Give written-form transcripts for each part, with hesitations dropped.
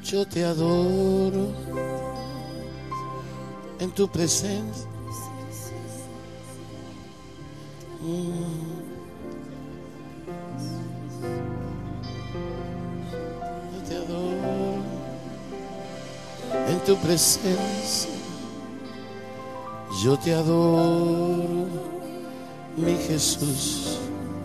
Yo te adoro en tu presencia. Yo te adoro en tu presencia. Yo te adoro, mi Jesús.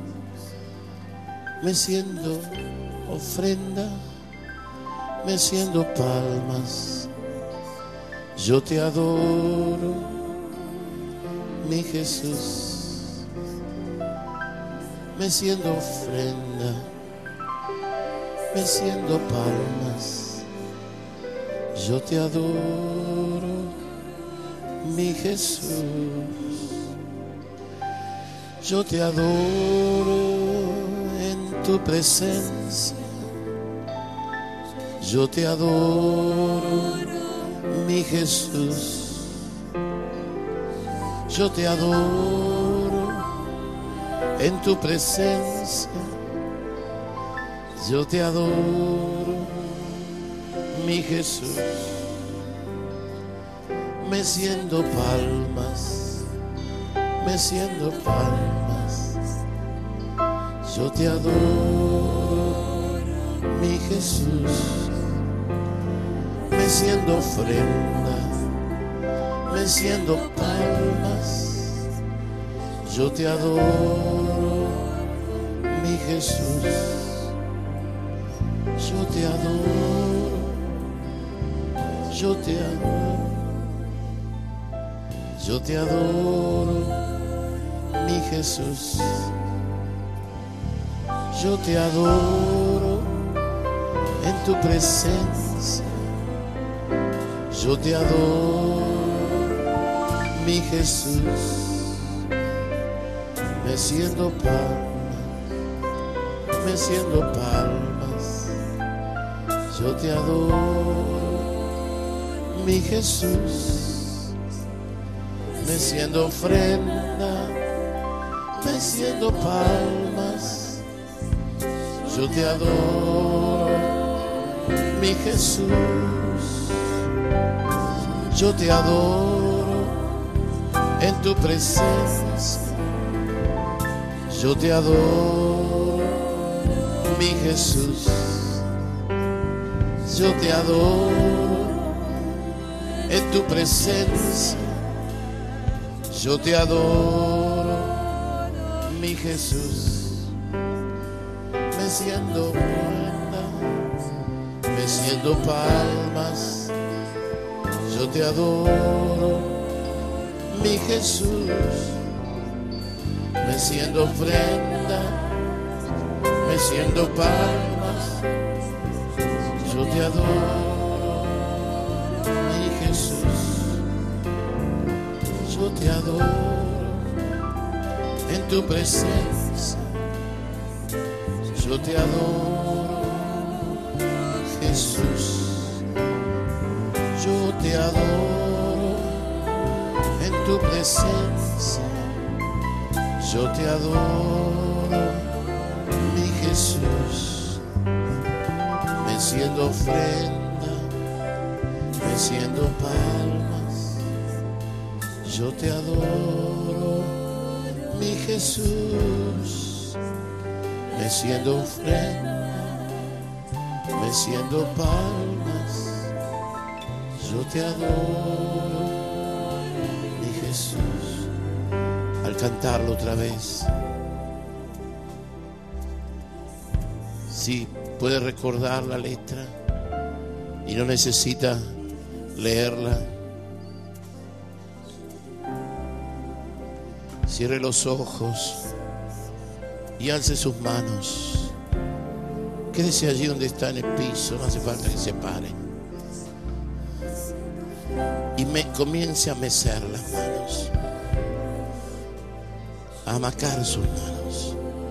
Me siento ofrenda, me siento palmas. Yo te adoro, mi Jesús. Me siento ofrenda, me siento palmas. Yo te adoro, mi Jesús. Yo te adoro en tu presencia. Yo te adoro, mi Jesús. Yo te adoro en tu presencia. Yo te adoro, mi Jesús. Me siento palmas, me siento palmas. Yo te adoro, mi Jesús. Me siento ofrenda, me siento palmas. Yo te adoro, mi Jesús. Yo te adoro, yo te adoro. Yo te adoro, mi Jesús. Yo te adoro en tu presencia. Yo te adoro, mi Jesús. Me siento palmas, me siento palmas. Yo te adoro, mi Jesús. Me siento ofrenda, me siento palmas. Yo te adoro, mi Jesús. Yo te adoro en tu presencia. Yo te adoro, mi Jesús. Yo te adoro en tu presencia. Yo te adoro, mi Jesús. Me siento ofrenda, me siento palmas. Yo te adoro, mi Jesús. Me siento ofrenda, me siento palmas. Yo te adoro, mi Jesús. Yo te adoro en tu presencia. Yo te adoro, Jesús. Yo te adoro en tu presencia. Yo te adoro, mi Jesús. Me siento ofrenda, me siento palmas. Yo te adoro, mi Jesús. Me siento ofrenda, me siento palmas. Yo te adoro, mi Jesús. Al cantarlo otra vez, sí, puede recordar la letra y no necesita leerla. Cierre los ojos y alce sus manos. Quédese allí donde está en el piso, no hace falta que se pare. Y comience a mecer las manos, a amacar sus manos.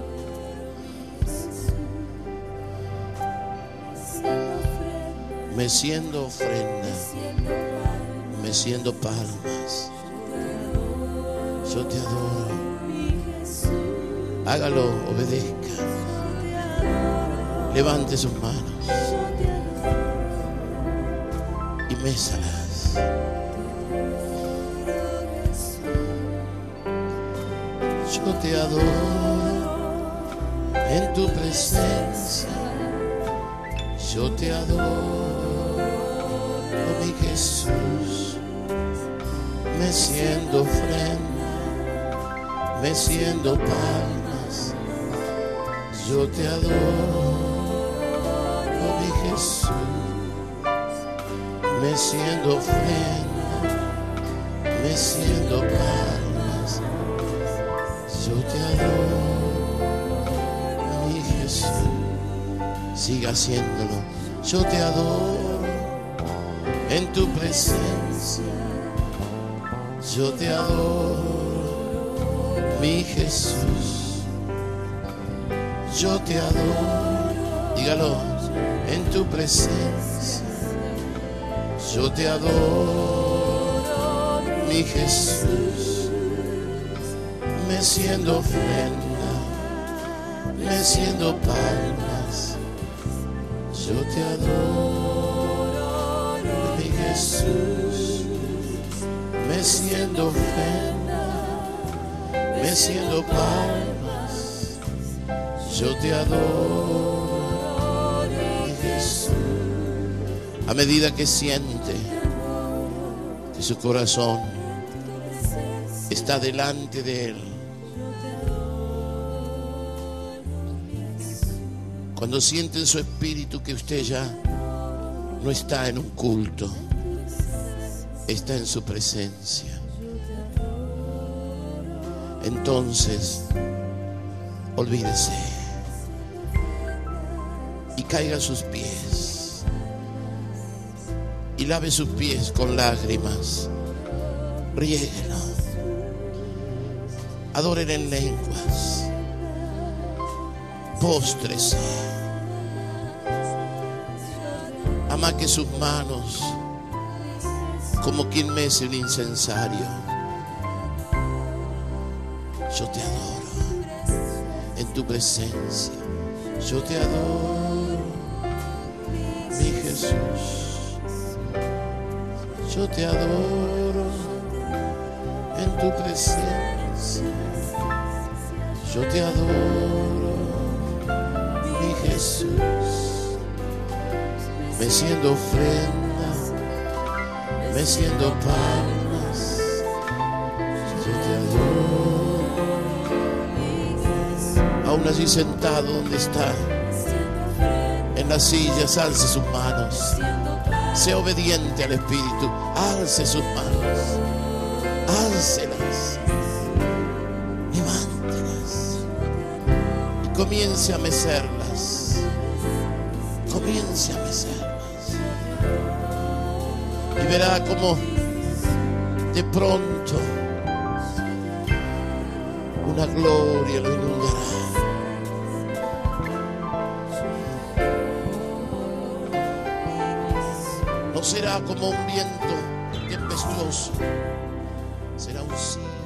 Meciendo ofrenda, meciendo palmas. Yo te adoro. Hágalo, obedezca. Levante sus manos. Bésalas. Yo te adoro en tu presencia. Yo te adoro, mi Jesús. Meciendo ofrenda, meciendo palmas. Yo te adoro, mi Jesús. Meciendo ofrenda, meciendo palmas. Yo te adoro, mi Jesús. Siga haciéndolo. Yo te adoro en tu presencia. Yo te adoro, mi Jesús. Yo te adoro, dígalo, en tu presencia. Yo te adoro, mi Jesús. Meciendo ofrenda, meciendo palmas. Yo te adoro, mi Jesús. Meciendo ofrenda, meciendo palmas. Yo te adoro, mi Jesús. A medida que siente que su corazón está delante de Él, cuando siente en su espíritu que usted ya no está en un culto, está en su presencia, entonces olvídese y caiga a sus pies y lave sus pies con lágrimas, riéguelo, adoren en lenguas, póstrese, amaque sus manos como quien mece un incensario. Yo te adoro en tu presencia. Yo te adoro, mi Jesús. Yo te adoro en tu presencia. Yo te adoro, mi Jesús. Meciendo ofrenda, meciendo palmas. Yo te adoro. Aún allí sentado donde está, en las sillas, alce sus manos. Sea obediente al Espíritu. Alce sus manos. Álcelas. Levántelas. Y comience a mecerlas. Comience a mecerlas. Y verá como de pronto una gloria lo inundará. No será como un viento tempestuoso, será un sí.